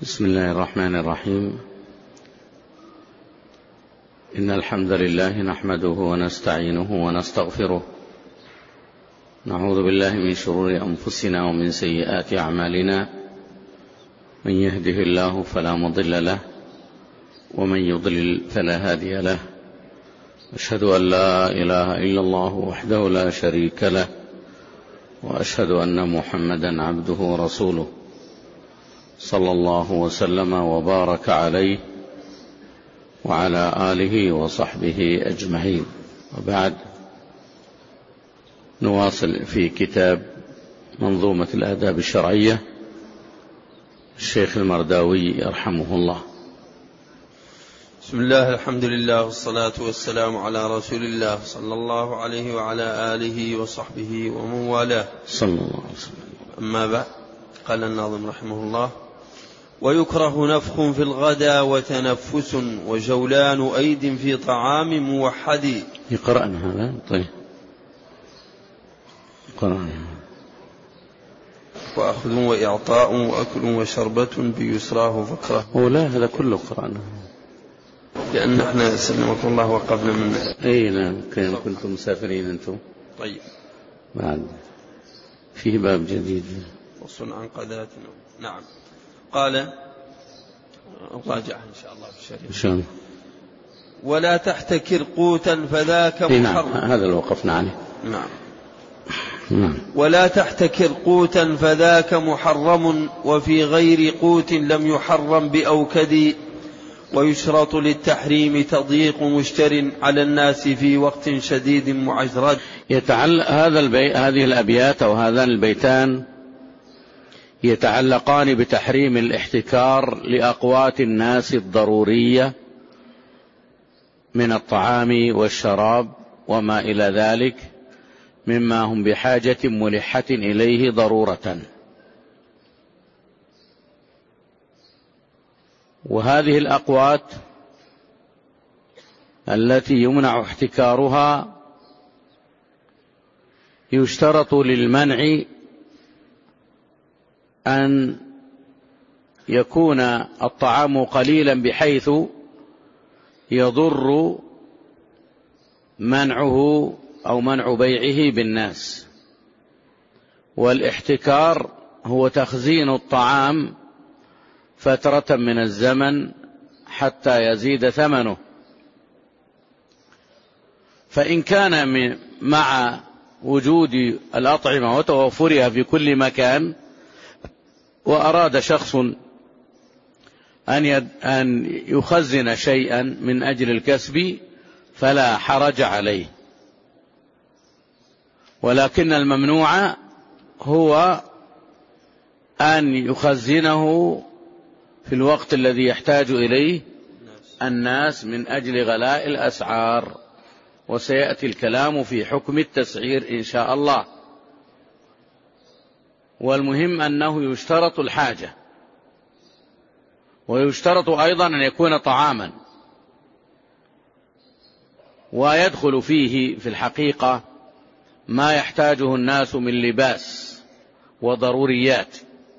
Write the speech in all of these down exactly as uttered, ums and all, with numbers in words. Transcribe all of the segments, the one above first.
بسم الله الرحمن الرحيم. إن الحمد لله نحمده ونستعينه ونستغفره، نعوذ بالله من شرور أنفسنا ومن سيئات أعمالنا، من يهده الله فلا مضل له ومن يضلل فلا هادي له، أشهد أن لا إله إلا الله وحده لا شريك له، وأشهد أن محمدا عبده ورسوله، صلى الله وسلم وبارك عليه وعلى آله وصحبه أجمعين. وبعد، نواصل في كتاب منظومة الآداب الشرعية الشيخ المرداوي يرحمه الله. بسم الله، الحمد لله، والصلاة والسلام على رسول الله صلى الله عليه وعلى آله وصحبه ومن والاه صلى الله عليه وسلم. أما بعد، قال الناظم رحمه الله: ويكره نفخ في الغدا وتنفس وجولان أيد في طعام موحد. يقرأنا هذا؟ طيب قرأنا. وأخذ وإعطاء وأكل وشربة بيسراه فكره. ولا هذا كله قرأنا، لأن احنا سلمكم الله وقفنا من اي نعم، كنتم مسافرين انتم. طيب، بعد فيه باب جديد فصل عن قذاة. نعم. قال راجع إن شاء الله في الشريعة. إن شاء الله. ولا تحتكر قوتا فذاك محرم. نعم، هذا اللي وقفنا عليه. نعم. نعم. ولا تحتكر قوتا فذاك محرم، وفي غير قوت لم يحرم بأوكد. ويشرط للتحريم تضييق مشتر على الناس في وقت شديد معجرد. يتعلق هذا البي... هذه الأبيات أو هذان البيتان يتعلقان بتحريم الاحتكار لأقوات الناس الضرورية من الطعام والشراب وما إلى ذلك مما هم بحاجة ملحة إليه ضرورة. وهذه الأقوات التي يمنع احتكارها يشترط للمنع أن يكون الطعام قليلا بحيث يضر منعه أو منع بيعه بالناس. والاحتكار هو تخزين الطعام فترة من الزمن حتى يزيد ثمنه. فإن كان مع وجود الأطعمة وتوفرها في كل مكان وأراد شخص أن يخزن شيئا من أجل الكسب فلا حرج عليه، ولكن الممنوع هو أن يخزنه في الوقت الذي يحتاج إليه الناس من أجل غلاء الأسعار، وسيأتي الكلام في حكم التسعير إن شاء الله. والمهم أنه يشترط الحاجة، ويشترط أيضا أن يكون طعاما، ويدخل فيه في الحقيقة ما يحتاجه الناس من لباس وضروريات،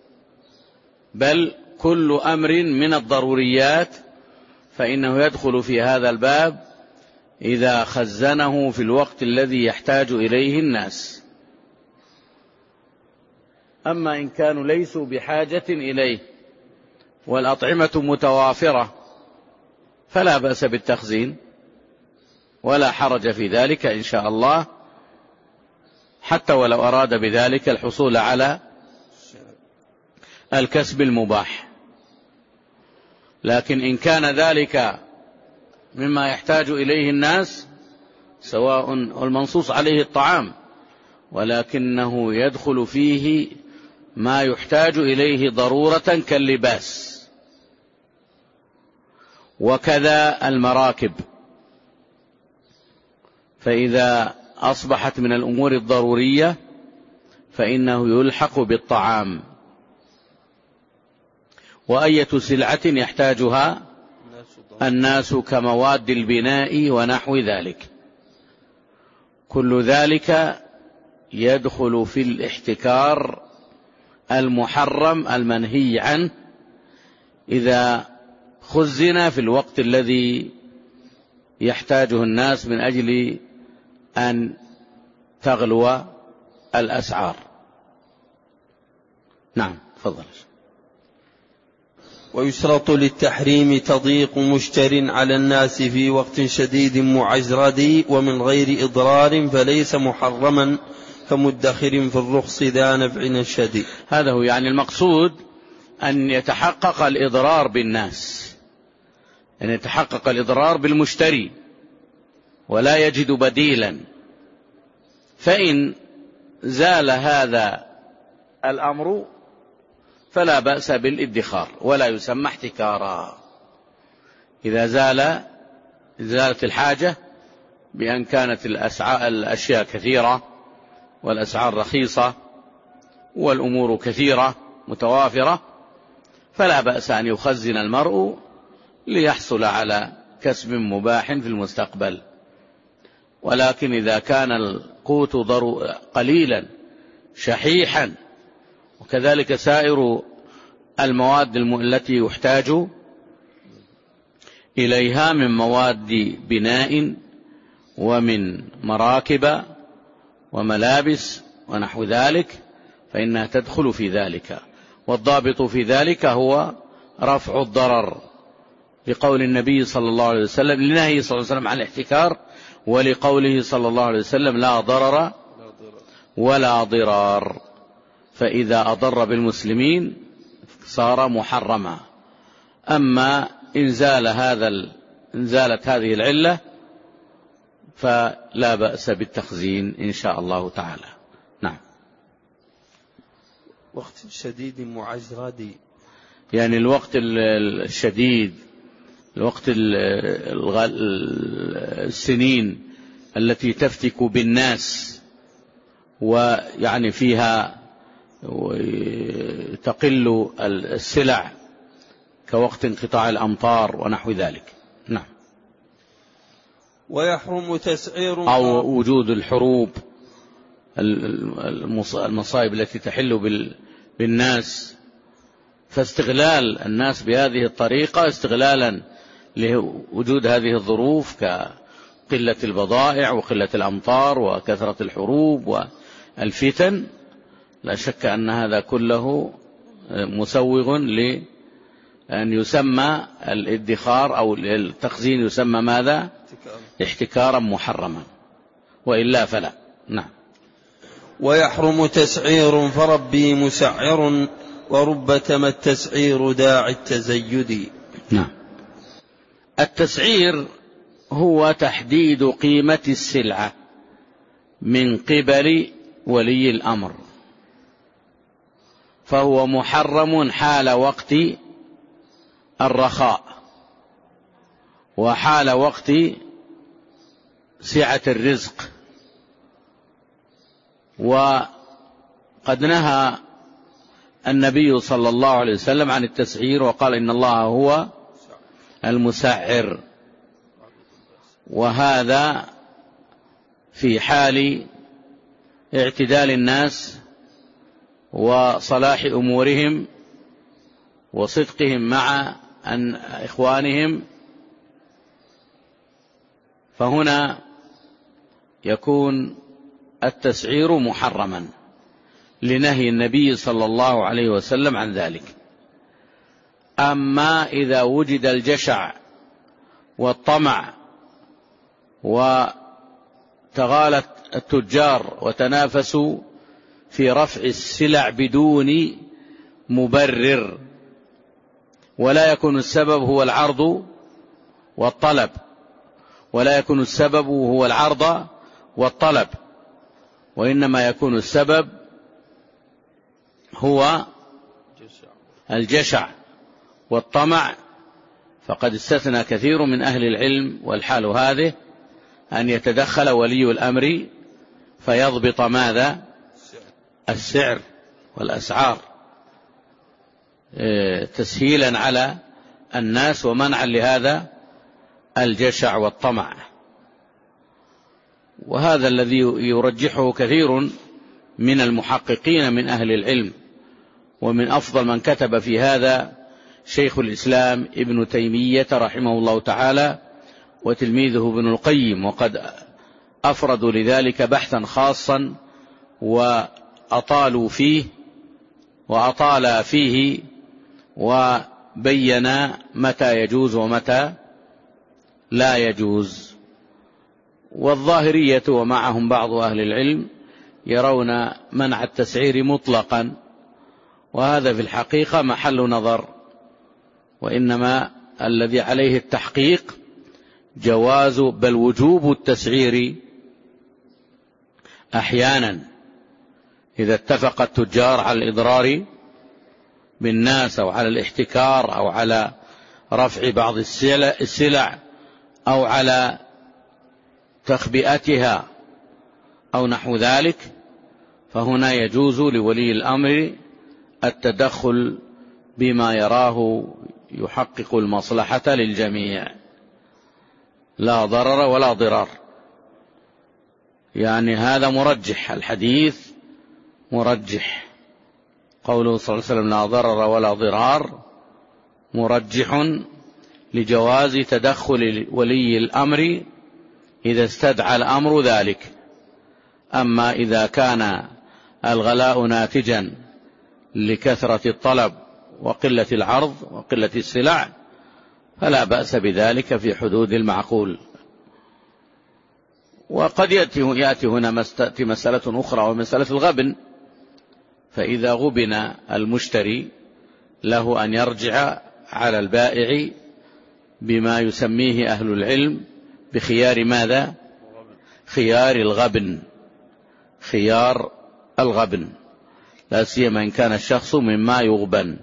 بل كل أمر من الضروريات فإنه يدخل في هذا الباب إذا خزنه في الوقت الذي يحتاج إليه الناس. أما إن كانوا ليسوا بحاجة إليه والأطعمة متوافرة فلا بأس بالتخزين ولا حرج في ذلك إن شاء الله، حتى ولو أراد بذلك الحصول على الكسب المباح. لكن إن كان ذلك مما يحتاج إليه الناس، سواء المنصوص عليه الطعام ولكنه يدخل فيه ما يحتاج إليه ضرورة كاللباس، وكذا المراكب، فإذا أصبحت من الأمور الضرورية فإنه يلحق بالطعام. وأية سلعة يحتاجها الناس كمواد البناء ونحو ذلك، كل ذلك يدخل في الاحتكار المحرم المنهي عنه إذا خزن في الوقت الذي يحتاجه الناس من أجل أن تغلو الأسعار. نعم تفضل. ويشرط للتحريم تضييق مشتر على الناس في وقت شديد معجرد ومن غير إضرار فليس محرما كمدخر في الرخص ذا نفع شديد. هذا هو يعني المقصود، أن يتحقق الإضرار بالناس، أن يتحقق الإضرار بالمشتري ولا يجد بديلا. فإن زال زال الأمر فلا بأس بالادخار ولا يسمى احتكارا. إذا زال زالت الحاجة بأن كانت الأشياء كثيرة والأسعار رخيصة والأمور كثيرة متوافرة، فلا بأس أن يخزن المرء ليحصل على كسب مباح في المستقبل. ولكن إذا كان القوت قليلا شحيحا، وكذلك سائر المواد التي يحتاج إليها من مواد بناء ومن مراكب وملابس ونحو ذلك، فإنها تدخل في ذلك. والضابط في ذلك هو رفع الضرر، لقول النبي صلى الله عليه وسلم لنهي صلى الله عليه وسلم عن الاحتكار، ولقوله صلى الله عليه وسلم لا ضرر ولا ضرار. فإذا أضر بالمسلمين صار محرما. أما إن زال هذا إن زالت هذه العلة فلا بأس بالتخزين إن شاء الله تعالى. نعم. وقت شديد معجرد، يعني الوقت الشديد، الوقت السنين التي تفتك بالناس ويعني فيها تقل السلع كوقت انقطاع الأمطار ونحو ذلك. نعم. ويحرم تسعير أو وجود الحروب، المصائب التي تحل بالناس، فاستغلال الناس بهذه الطريقة استغلالا لوجود هذه الظروف كقلة البضائع وقلة الأمطار وكثرة الحروب والفتن، لا شك أن هذا كله مسوغ لأن يسمى الادخار أو التخزين يسمى ماذا؟ احتكارا محرما، وإلا فلا. نعم. ويحرم تسعير فربي مسعر وربما التسعير داعي التزيد. نعم. التسعير هو تحديد قيمة السلعة من قبل ولي الأمر، فهو محرم حال وقت الرخاء وحال وقت سعة الرزق. وقد نهى النبي صلى الله عليه وسلم عن التسعير وقال إن الله هو المسعر، وهذا في حال اعتدال الناس وصلاح أمورهم وصدقهم مع أن إخوانهم، فهنا يكون التسعير محرما لنهي النبي صلى الله عليه وسلم عن ذلك. أما إذا وجد الجشع والطمع وتغالت التجار وتنافسوا في رفع السلع بدون مبرر، ولا يكون السبب هو العرض والطلب، ولا يكون السبب هو العرض والطلب، وإنما يكون السبب هو الجشع والطمع، فقد استثنى كثير من أهل العلم والحال هذه أن يتدخل ولي الأمر فيضبط ماذا؟ السعر والأسعار تسهيلا على الناس ومنعا لهذا الجشع والطمع. وهذا الذي يرجحه كثير من المحققين من أهل العلم، ومن أفضل من كتب في هذا شيخ الإسلام ابن تيمية رحمه الله تعالى وتلميذه ابن القيم، وقد أفردوا لذلك بحثا خاصا وأطالوا فيه وأطال فيه وبين متى يجوز ومتى لا يجوز. والظاهرية ومعهم بعض أهل العلم يرون منع التسعير مطلقا، وهذا في الحقيقة محل نظر، وإنما الذي عليه التحقيق جواز بل وجوب التسعير أحيانا إذا اتفق التجار على الإضرار بالناس أو على الاحتكار أو على رفع بعض السلع أو على تخبئتها أو نحو ذلك، فهنا يجوز لولي الأمر التدخل بما يراه يحقق المصلحة للجميع، لا ضرر ولا ضرار. يعني هذا مرجح، الحديث مرجح، قوله صلى الله عليه وسلم لا ضرر ولا ضرار مرجح لجواز تدخل ولي الأمر إذا استدعى الأمر ذلك. أما إذا كان الغلاء ناتجا لكثرة الطلب وقلة العرض وقلة السلع فلا بأس بذلك في حدود المعقول. وقد يأتي, يأتي هنا تأتي مسألة أخرى ومسألة الغبن، فإذا غبن المشتري له أن يرجع على البائع بما يسميه أهل العلم بخيار ماذا؟ خيار الغبن، خيار الغبن، لا سيما إن كان الشخص مما يغبن.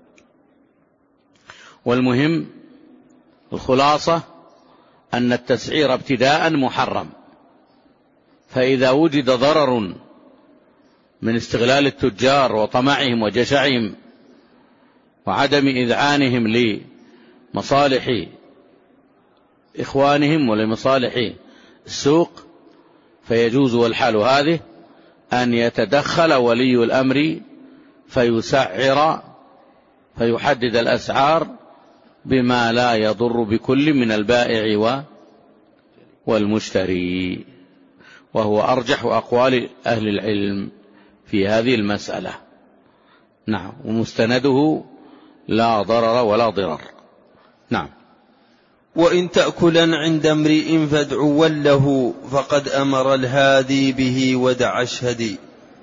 والمهم الخلاصة أن التسعير ابتداء محرم، فإذا وجد ضرر من استغلال التجار وطمعهم وجشعهم وعدم إذعانهم لمصالح إخوانهم ولمصالح السوق، فيجوز والحال هذه أن يتدخل ولي الأمر فيسعر فيحدد الأسعار بما لا يضر بكل من البائع والمشتري، وهو أرجح أقوال أهل العلم في هذه المسألة. نعم، ومستنده لا ضرر ولا ضرر. نعم. وإن تأكلا عند امرئ فادعوا له فقد أمر الهادي به ودع اشهدي.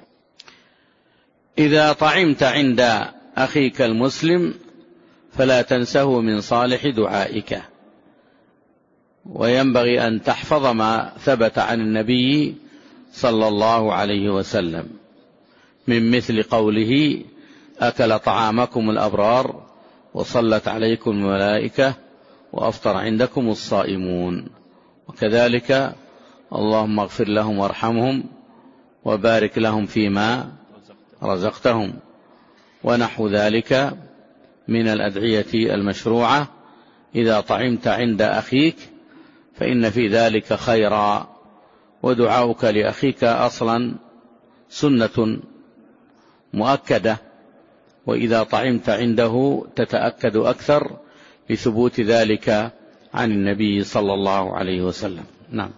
إذا طعمت عند أخيك المسلم فلا تنسه من صالح دعائك، وينبغي أن تحفظ ما ثبت عن النبي صلى الله عليه وسلم من مثل قوله أكل طعامكم الأبرار وصلت عليكم الملائكة وأفطر عندكم الصائمون، وكذلك اللهم اغفر لهم وارحمهم وبارك لهم فيما رزقتهم، ونحو ذلك من الأدعية المشروعة إذا طعمت عند أخيك، فإن في ذلك خيرا، ودعاؤك لأخيك أصلا سنة مؤكدة، وإذا طعمت عنده تتأكد أكثر لثبوت ذلك عن النبي صلى الله عليه وسلم. نعم.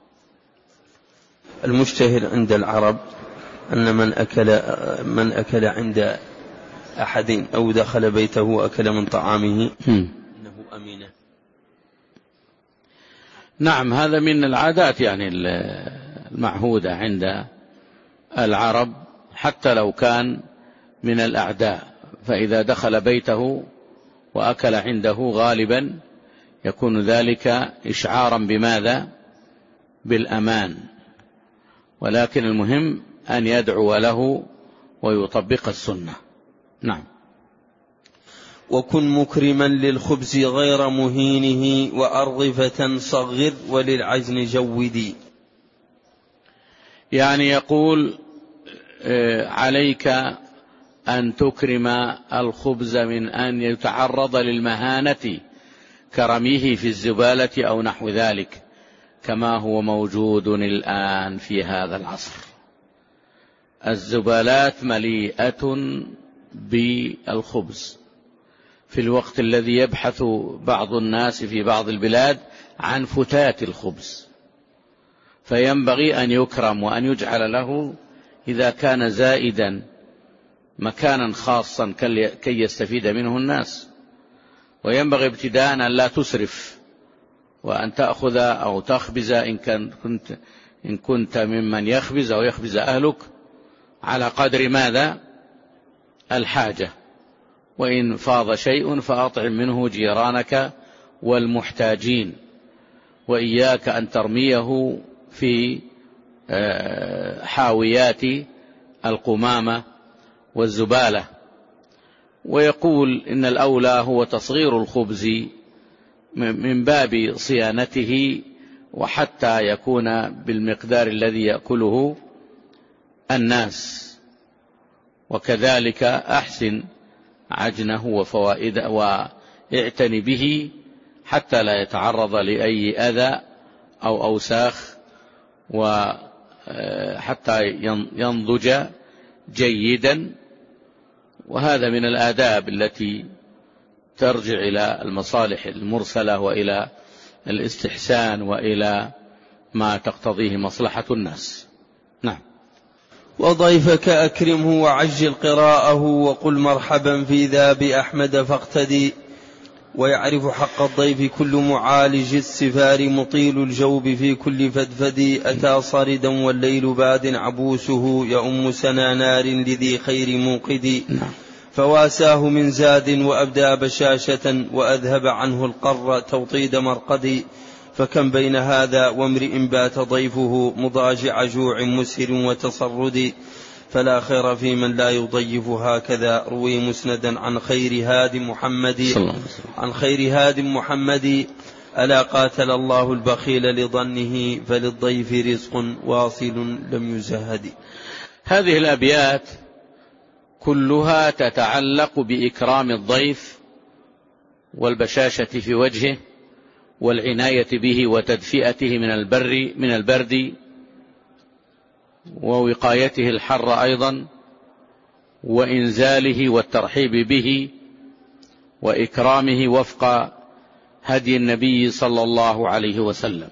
المشتهر عند العرب أن من أكل, من أكل عند أحد أو دخل بيته وأكل من طعامه إنه أمينة. نعم، هذا من العادات يعني المعهودة عند العرب حتى لو كان من الأعداء، فإذا دخل بيته وأكل عنده غالبا يكون ذلك إشعارا بماذا؟ بالأمان، ولكن المهم أن يدعو له ويطبق السنة. نعم. وكن مكرما للخبز غير مهينه وأرضفة صغر وللعجن جودي. يعني يقول عليك أن تكرم الخبز من أن يتعرض للمهانة كرميه في الزبالة أو نحو ذلك، كما هو موجود الآن في هذا العصر. الزبالات مليئة بالخبز، في الوقت الذي يبحث بعض الناس في بعض البلاد عن فتات الخبز، فينبغي أن يكرم وأن يجعل له إذا كان زائدا مكانا خاصا كي يستفيد منه الناس. وينبغي ابتداء أن لا تسرف، وأن تأخذ أو تخبز إن كنت, إن كنت ممن يخبز أو يخبز أهلك على قدر ماذا؟ الحاجة. وإن فاض شيء فأطعم منه جيرانك والمحتاجين، وإياك أن ترميه في حاويات القمامة والزبالة. ويقول إن الأولى هو تصغير الخبز من باب صيانته، وحتى يكون بالمقدار الذي يأكله الناس. وكذلك أحسن عجنه وفوائده واعتني به حتى لا يتعرض لأي أذى أو أوساخ، وحتى ينضج جيدا. وهذا من الآداب التي ترجع إلى المصالح المرسلة وإلى الاستحسان وإلى ما تقتضيه مصلحة الناس. نعم. وضيفك أكرمه وعجل قراءه وقل مرحبا في ذا بأحمد فاقتدي. ويعرف حق الضيف كل معالج السفار مطيل الجوب في كل فدفد. أتى صاردا والليل باد عبوسه يؤم سنا نار لذي خير موقد. فواساه من زاد وأبدى بشاشة وأذهب عنه القر توطيد مرقد. فكم بين هذا وامرئ بات ضيفه مضاجع جوع مسهر وتصرد. فلا خير في من لا يضيف هكذا. روي مسندا عن خير هاد محمد عن خير هاد محمد ألا قاتل الله البخيل لظنه فللضيف رزق واصل لم يزهد. هذه الأبيات كلها تتعلق بإكرام الضيف والبشاشة في وجهه والعناية به وتدفئته من البر من البرد ووقايته الحر أيضا، وإنزاله والترحيب به وإكرامه وفق هدي النبي صلى الله عليه وسلم،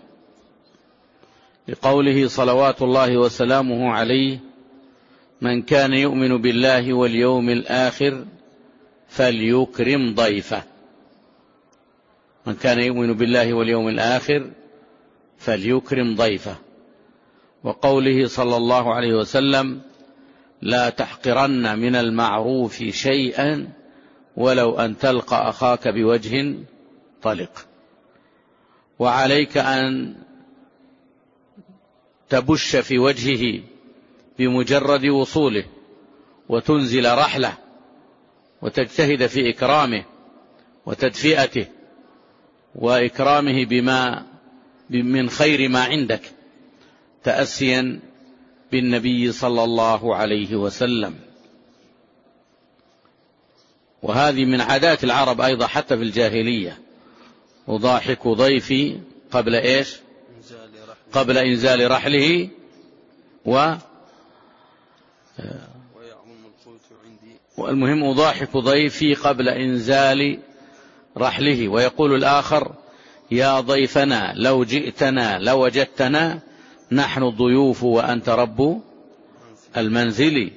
لقوله صلوات الله وسلامه عليه: من كان يؤمن بالله واليوم الآخر فليكرم ضيفه. من كان يؤمن بالله واليوم الآخر فليكرم ضيفه. وقوله صلى الله عليه وسلم: لا تحقرن من المعروف شيئا ولو أن تلقى أخاك بوجه طلق. وعليك أن تبش في وجهه بمجرد وصوله وتنزل رحله وتجتهد في إكرامه وتدفئته وإكرامه بما من خير ما عندك، تأسيا بالنبي صلى الله عليه وسلم. وهذه من عادات العرب أيضا حتى في الجاهلية: أضاحك ضيفي قبل إيش؟ قبل إنزال رحله و والمهم أضاحك ضيفي قبل إنزال رحله. ويقول الآخر: يا ضيفنا لو جئتنا لوجدتنا نحن الضيوف وأنت رب المنزل.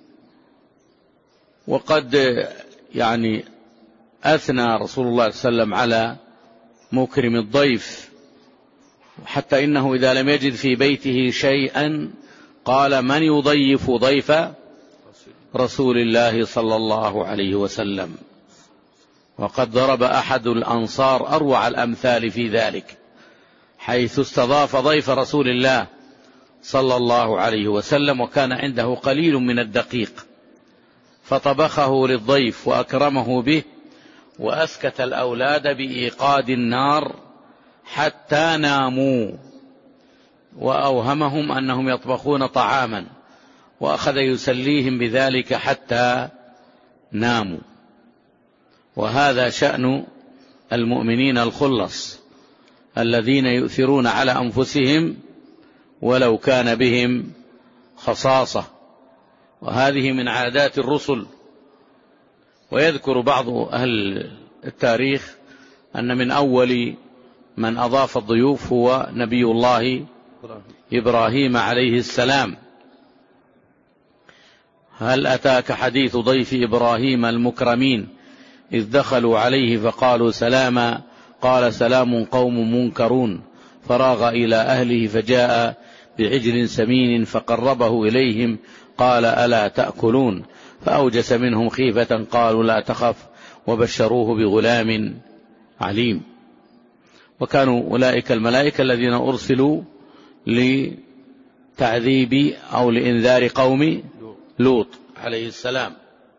وقد يعني أثنى رسول الله صلى الله عليه وسلم على مكرم الضيف، حتى إنه إذا لم يجد في بيته شيئا قال: من يضيف ضيف رسول الله صلى الله عليه وسلم. وقد ضرب أحد الأنصار أروع الأمثال في ذلك، حيث استضاف ضيف رسول الله صلى الله عليه وسلم وكان عنده قليل من الدقيق، فطبخه للضيف وأكرمه به، وأسكت الأولاد بإيقاد النار حتى ناموا، وأوهمهم أنهم يطبخون طعاما، وأخذ يسليهم بذلك حتى ناموا. وهذا شأن المؤمنين الخلص الذين يؤثرون على أنفسهم ولو كان بهم خصاصة. وهذه من عادات الرسل. ويذكر بعض أهل التاريخ أن من أول من أضاف الضيوف هو نبي الله إبراهيم عليه السلام. هل أتاك حديث ضيف إبراهيم المكرمين إذ دخلوا عليه فقالوا سلاما قال سلام قوم منكرون فراغ إلى أهله فجاء بعجل سمين فقربه إليهم قال ألا تأكلون فأوجس منهم خيفة قالوا لا تخف وبشروه بغلام عليم. وكانوا أولئك الملائكة الذين أرسلوا لتعذيب أو لإنذار قوم لوط عليه السلام.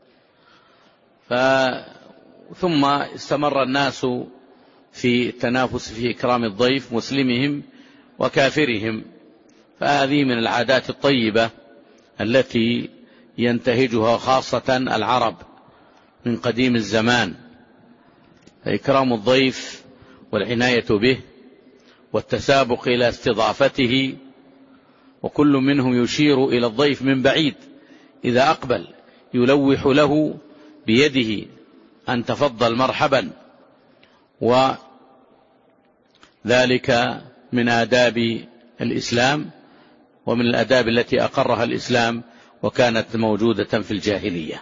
ثم استمر الناس في التنافس في إكرام الضيف مسلمهم وكافرهم، فهذه من العادات الطيبة التي ينتهجها خاصة العرب من قديم الزمان، فإكرام الضيف والعناية به والتسابق إلى استضافته، وكل منهم يشير إلى الضيف من بعيد إذا أقبل يلوح له بيده أن تفضل مرحبا، وذلك من آداب الإسلام ومن الآداب التي أقرها الإسلام وكانت موجودة في الجاهلية.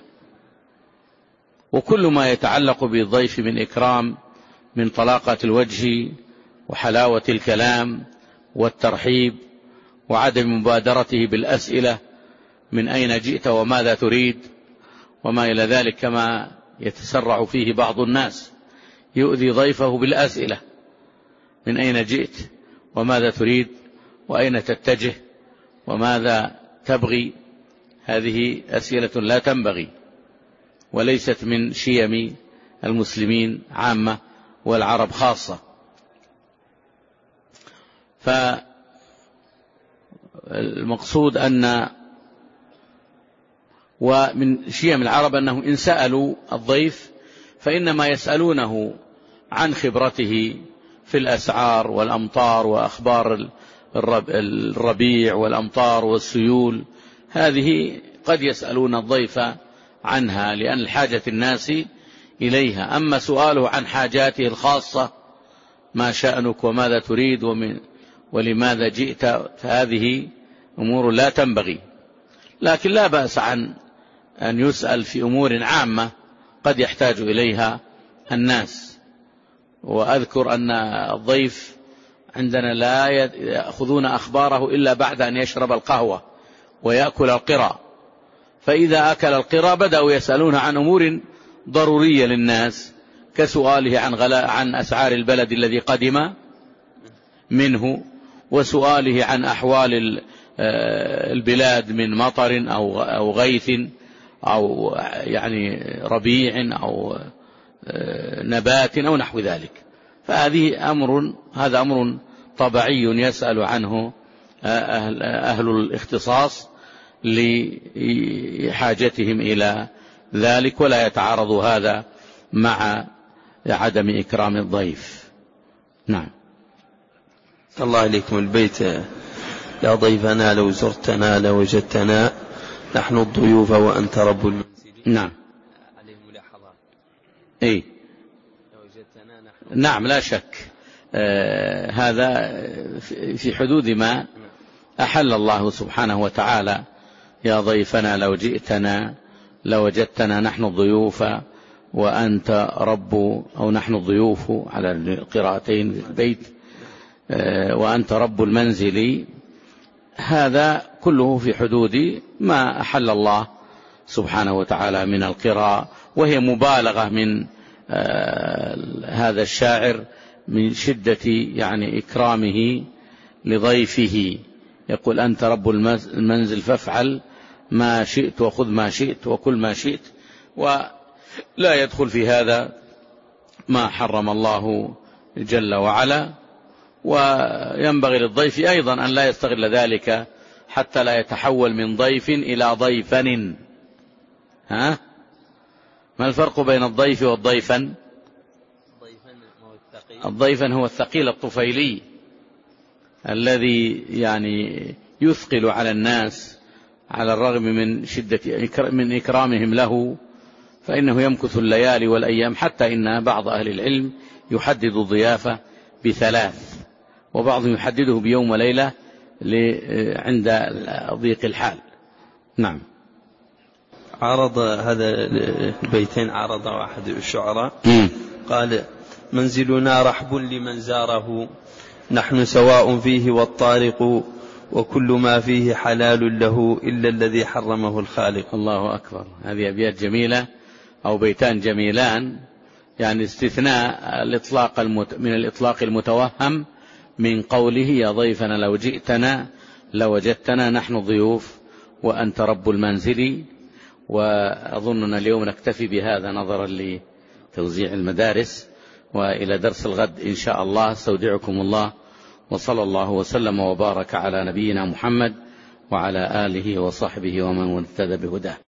وكل ما يتعلق بالضيف من إكرام من طلاقة الوجه وحلاوة الكلام والترحيب وعدم مبادرته بالأسئلة من أين جئت وماذا تريد وما إلى ذلك، كما يتسرع فيه بعض الناس يؤذي ضيفه بالأسئلة من أين جئت وماذا تريد وأين تتجه وماذا تبغي. هذه أسئلة لا تنبغي وليست من شيم المسلمين عامة والعرب خاصة. فالمقصود أن ومن شيم العرب أنه إن سألوا الضيف فإنما يسألونه عن خبرته في الأسعار والأمطار وأخبار الربيع والأمطار والسيول، هذه قد يسألون الضيف عنها لأن الحاجة الناس إليها. أما سؤاله عن حاجاته الخاصة ما شأنك وماذا تريد ومن ولماذا جئت فهذه أمور لا تنبغي، لكن لا بأس عن أن يسأل في أمور عامة قد يحتاج إليها الناس. وأذكر أن الضيف عندنا لا يأخذون أخباره إلا بعد أن يشرب القهوة ويأكل القرى، فإذا أكل القرى بدأوا يسألون عن أمور ضرورية للناس كسؤاله عن غلاء عن أسعار البلد الذي قدم منه، وسؤاله عن أحوال البلاد من مطر أو غيث أو يعني ربيع أو نبات أو نحو ذلك. فهذه أمر هذا أمر طبيعي يسأل عنه أهل, أهل الاختصاص لحاجتهم إلى ذلك، ولا يتعارض هذا مع عدم إكرام الضيف. نعم. الله عليكم البيت يا ضيفنا لو زرتنا لوجدتنا نحن الضيوف وأنت رب المنزل. نعم. عليه ملاحظات. إيه. لوجدتنا نحن. نعم لا شك. آه هذا في حدود ما أحل الله سبحانه وتعالى. يا ضيفنا لو جئتنا لوجدتنا نحن الضيوف وأنت رب، أو نحن الضيوف على القراءتين في البيت، آه وأنت رب المنزل. هذا كله في حدود ما أحل الله سبحانه وتعالى من القراء، وهي مبالغة من آه هذا الشاعر من شدة يعني إكرامه لضيفه. يقول أنت رب المنزل فافعل ما شئت وخذ ما شئت وكل ما شئت، ولا يدخل في هذا ما حرم الله جل وعلا. وينبغي للضيف أيضا أن لا يستغل ذلك حتى لا يتحول من ضيف إلى ضيفن. ها؟ ما الفرق بين الضيف والضيفن؟ الضيفن هو الثقيل الطفيلي الذي يعني يثقل على الناس على الرغم من شدة من إكرامهم له، فإنه يمكث الليالي والأيام، حتى إن بعض أهل العلم يحدد الضيافة بثلاث، وبعضهم يحدده بيوم وليلة عند ضيق الحال. نعم. عرض هذا البيتين عرض أحد الشعراء قال: منزلنا رحب لمن زاره، نحن سواء فيه والطارق، وكل ما فيه حلال له إلا الذي حرمه الخالق. الله أكبر. هذه أبيات جميلة أو بيتان جميلان، يعني استثناء الإطلاق المت... من الإطلاق المتوهم من قوله: يا ضيفنا لو جئتنا لوجدتنا نحن ضيوف وأنت رب المنزل. وأظننا اليوم نكتفي بهذا نظرا لتوزيع المدارس، وإلى درس الغد إن شاء الله. استودعكم الله، وصلى الله وسلم وبارك على نبينا محمد وعلى آله وصحبه ومن اهتدى بهداه.